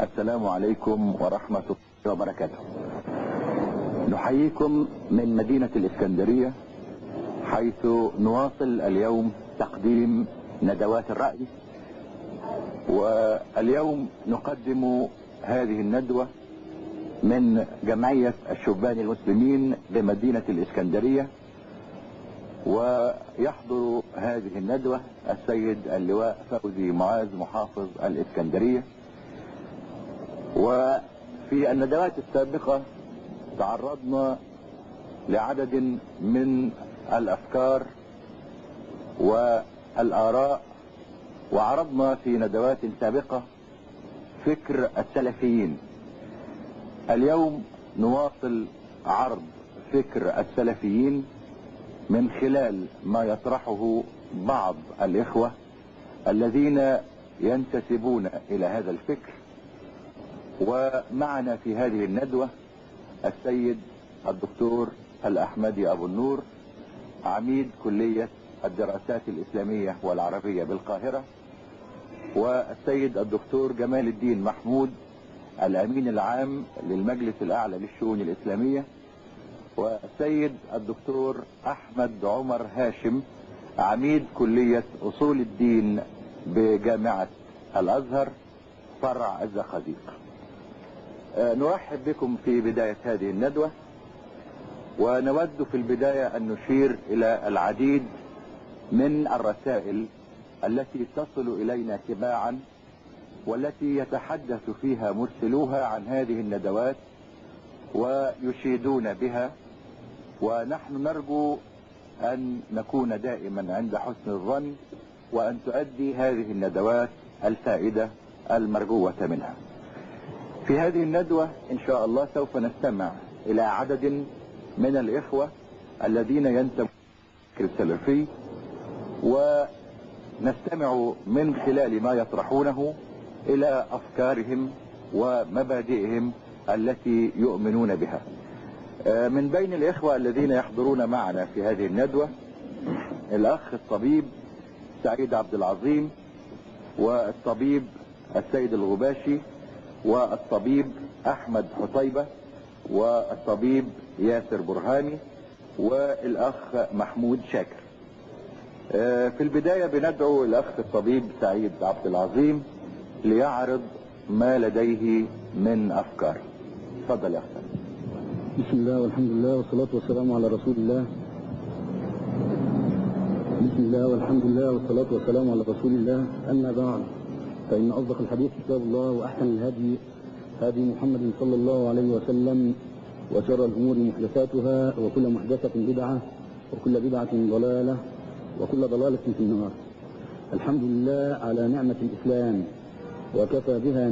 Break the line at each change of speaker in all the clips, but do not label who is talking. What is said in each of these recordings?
السلام عليكم ورحمة الله وبركاته. نحييكم من مدينة الإسكندرية، حيث نواصل اليوم تقديم ندوات الرأي. واليوم نقدم هذه الندوة من جمعية الشبان المسلمين بمدينة الإسكندرية، ويحضر هذه الندوة السيد اللواء فوزي معاذ محافظ الإسكندرية. وفي الندوات السابقة تعرضنا لعدد من الأفكار والآراء، وعرضنا في ندوات سابقة فكر السلفيين. اليوم نواصل عرض فكر السلفيين من خلال ما يطرحه بعض الإخوة الذين ينتسبون إلى هذا الفكر. ومعنا في هذه الندوة السيد الدكتور الأحمدي أبو النور، عميد كلية الدراسات الإسلامية والعربية بالقاهرة، والسيد الدكتور جمال الدين محمود، الأمين العام للمجلس الأعلى للشؤون الإسلامية، والسيد الدكتور أحمد عمر هاشم، عميد كلية أصول الدين بجامعة الأزهر فرع الزقازيق. نرحب بكم في بداية هذه الندوة، ونود في البداية أن نشير إلى العديد من الرسائل التي تصل إلينا تباعا، والتي يتحدث فيها مرسلوها عن هذه الندوات ويشيدون بها، ونحن نرجو أن نكون دائما عند حسن الظن، وأن تؤدي هذه الندوات الفائدة المرجوة منها. في هذه الندوة إن شاء الله سوف نستمع إلى عدد من الإخوة الذين ينتمون للفكر السلفي، ونستمع من خلال ما يطرحونه إلى أفكارهم ومبادئهم التي يؤمنون بها. من بين الإخوة الذين يحضرون معنا في هذه الندوة الأخ الطبيب سعيد عبد العظيم، والطبيب السيد الغباشي، والطبيب أحمد حطيبة، والطبيب ياسر برهاني، والأخ محمود شاكر. في البداية بندعو الأخ الطبيب سعيد عبد العظيم ليعرض ما لديه من أفكار. تفضل يا أخي.
بسم الله والحمد لله والصلاة والسلام على رسول الله. بسم الله والحمد لله والصلاة والسلام على رسول الله. أما بعد، فإن أصدق الحديث كتاب الله، وأحسن الهدي هدي محمد صلى الله عليه وسلم، وشر الأمور محدثاتها، وكل محدثة بدعة، وكل بدعة ضلالة، وكل ضلالة في النار. الحمد لله على نعمة الإسلام، وكفى بها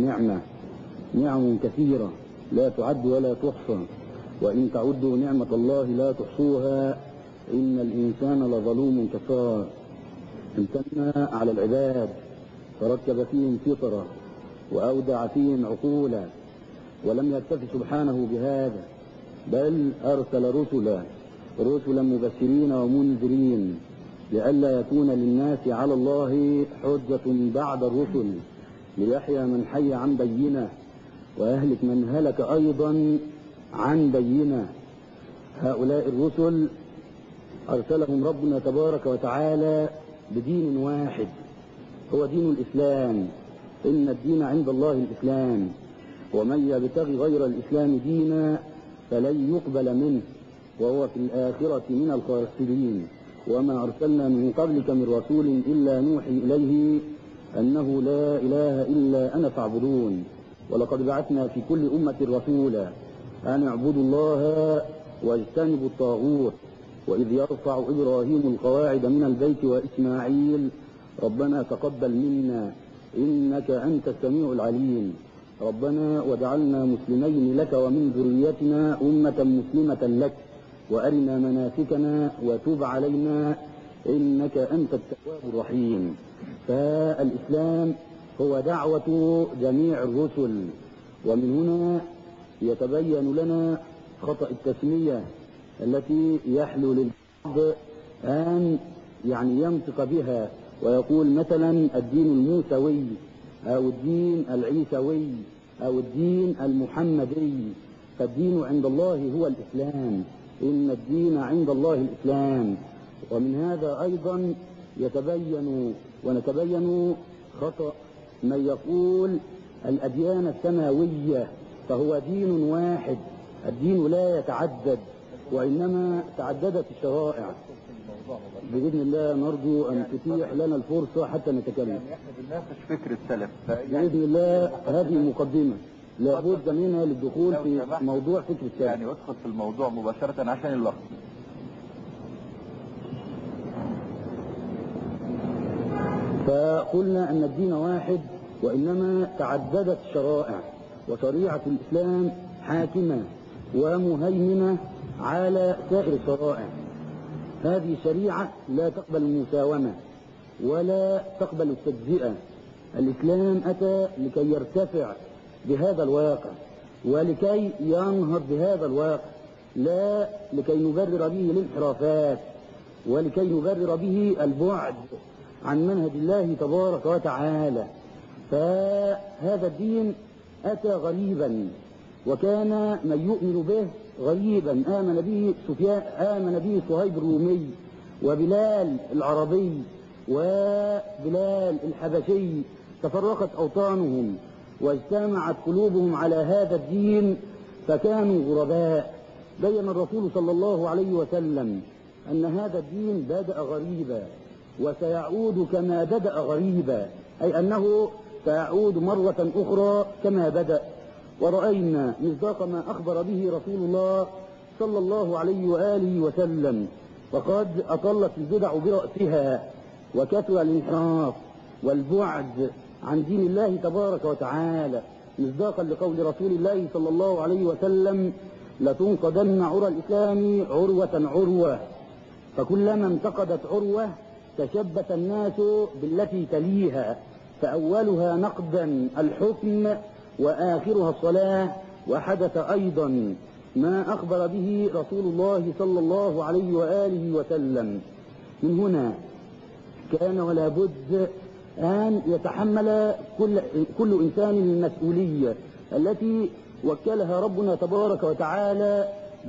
نعم كثيرة لا تعد ولا تحصى، وإن تعدوا نعمة الله لا تحصوها، إن الإنسان لظلوم كفار. امتن على العباد فركب فيهم فطرة، وأودع فيهم عقولا، ولم يكتف سبحانه بهذا، بل أرسل رسلا مبشرين ومنذرين، لئلا يكون للناس على الله حجة بعد الرسل، ليحيى من حي عن بينة، ويهلك من هلك أيضا عن بينة. هؤلاء الرسل أرسلهم ربنا تبارك وتعالى بدين واحد، هو دين الإسلام. إن الدين عند الله الإسلام، ومن يبتغي غير الإسلام دينا فلن يقبل منه، وهو في الآخرة من الخاسرين. وما أرسلنا من قبلك من رسول إلا نوحي إليه أنه لا إله إلا أنا فاعبدون. ولقد بعثنا في كل أمة رسولا أن اعبدوا الله واجتنبوا الطاغوت، وإذ يرفع إبراهيم القواعد من البيت وإسماعيل ربنا تقبل منا إنك أنت السميع العليم. ربنا واجعلنا مسلمين لك ومن ذريتنا أمة مسلمة لك، وأرنا مناسكنا وتب علينا إنك أنت التواب الرحيم. فالإسلام هو دعوة جميع الرسل، ومن هنا يتبين لنا خطأ التسمية التي يحلو للبعض أن ينطق بها ويقول مثلا الدين الموسوي أو الدين العيسوي أو الدين المحمدي، فالدين عند الله هو الإسلام، إن الدين عند الله الإسلام. ومن هذا أيضا ونتبين خطأ من يقول الأديان السماوية، فهو دين واحد، الدين لا يتعدد، وإنما تعددت الشرائع. بإذن الله نرجو أن تتيح لنا الفرصة حتى نتكلم.
يعني احنا بنناقش فكر السلف
بإذن الله هذه مقدمة لابد منها للدخول في موضوع فكر السلف.
يعني ادخل في الموضوع مباشرة عشان الوقت.
فقلنا أن الدين واحد وإنما تعددت الشرائع، وشريعة الإسلام حاكمة ومهيمنة على سائر الشرائع. هذه شريعة لا تقبل المساومة ولا تقبل التجزئة. الإسلام أتى لكي يرتفع بهذا الواقع ولكي ينهض بهذا الواقع، لا لكي نبرر به الانحرافات ولكي نبرر به البعد عن منهج الله تبارك وتعالى. فهذا الدين أتى غريبا، وكان من يؤمن به غريبا. آمن به صهيب الرومي وبلال العربي وبلال الحبشي، تفرقت أوطانهم واجتمعت قلوبهم على هذا الدين فكانوا غرباء. بين الرسول صلى الله عليه وسلم أن هذا الدين بدأ غريبا وسيعود كما بدأ غريبا، أي أنه سيعود مرة أخرى كما بدأ. ورأينا مصداق ما أخبر به رسول الله صلى الله عليه وآله وسلم، وقد أطلت البدع برأسها وكثر الانحراف والبعد عن دين الله تبارك وتعالى، مصداقا لقول رسول الله صلى الله عليه وسلم: لتنقضن عرى الإسلام عروة عروة، فكلما انتقدت عروة تشبث الناس بالتي تليها، فأولها نقدا الحكم وآخرها الصلاة. وحدث أيضا ما أخبر به رسول الله صلى الله عليه وآله وسلم. من هنا كان ولا بد أن يتحمل كل إنسان المسؤولية التي وكلها ربنا تبارك وتعالى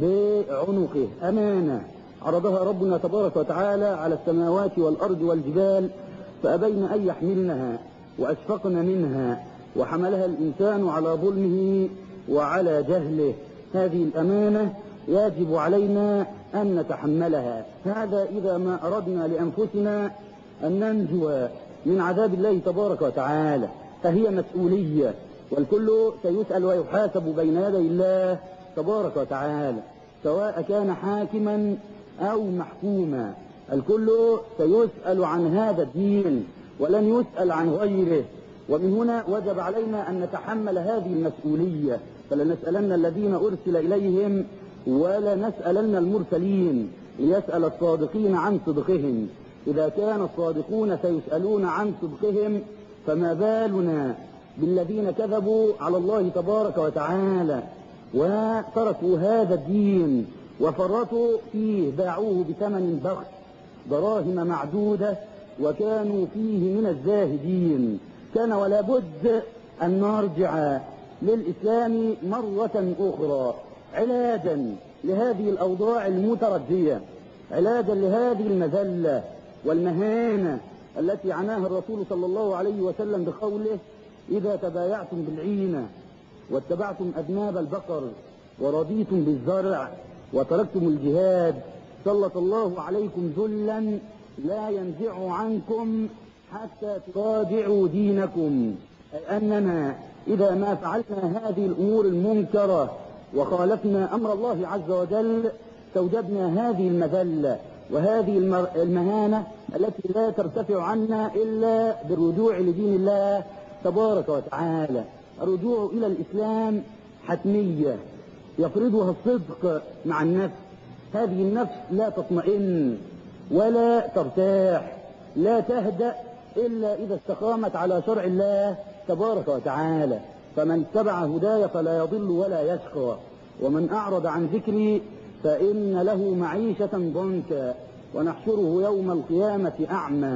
بعنقه، أمانة عرضها ربنا تبارك وتعالى على السماوات والأرض والجبال، فأبين أن يحملنها وأشفقن منها، وحملها الإنسان على ظلمه وعلى جهله. هذه الأمانة يجب علينا أن نتحملها. هذا إذا ما أردنا لأنفسنا أن ننجو من عذاب الله تبارك وتعالى، فهي مسؤولية، والكل سيسأل ويحاسب بين يدي الله تبارك وتعالى، سواء كان حاكما أو محكوما. الكل سيسأل عن هذا الدين ولن يسأل عن غيره. ومن هنا وجب علينا أن نتحمل هذه المسؤولية، فلنسألن الذين أرسل إليهم ولنسألن المرسلين ليسأل الصادقين عن صدقهم. إذا كان الصادقون سيسألون عن صدقهم، فما بالنا بالذين كذبوا على الله تبارك وتعالى وتركوا هذا الدين وفرطوا فيه، باعوه بثمن بخس دراهم معدودة، وكانوا فيه من الزاهدين. كان ولا بد أن نرجع للإسلام مرة أخرى علاجا لهذه الأوضاع المتردية، علاجا لهذه المذلة والمهانة التي عناها الرسول صلى الله عليه وسلم بقوله: إذا تبايعتم بالعينة واتبعتم أذناب البقر ورضيتم بالزرع وتركتم الجهاد سلط الله عليكم ذلا لا ينزع عنكم حتى تراجعوا دينكم. أي أننا إذا ما فعلنا هذه الأمور المنكرة وخالفنا أمر الله عز وجل استوجبنا هذه المذلة وهذه المهانة التي لا ترتفع عنا إلا بالرجوع لدين الله تبارك وتعالى. الرجوع إلى الإسلام حتمية يفرضها الصدق مع النفس. هذه النفس لا تطمئن ولا ترتاح، لا تهدأ إلا إذا استقامت على شرع الله تبارك وتعالى. فمن اتبع هداي فلا يضل ولا يشقى، ومن أعرض عن ذكري فإن له معيشة ضنكا ونحشره يوم القيامة أعمى.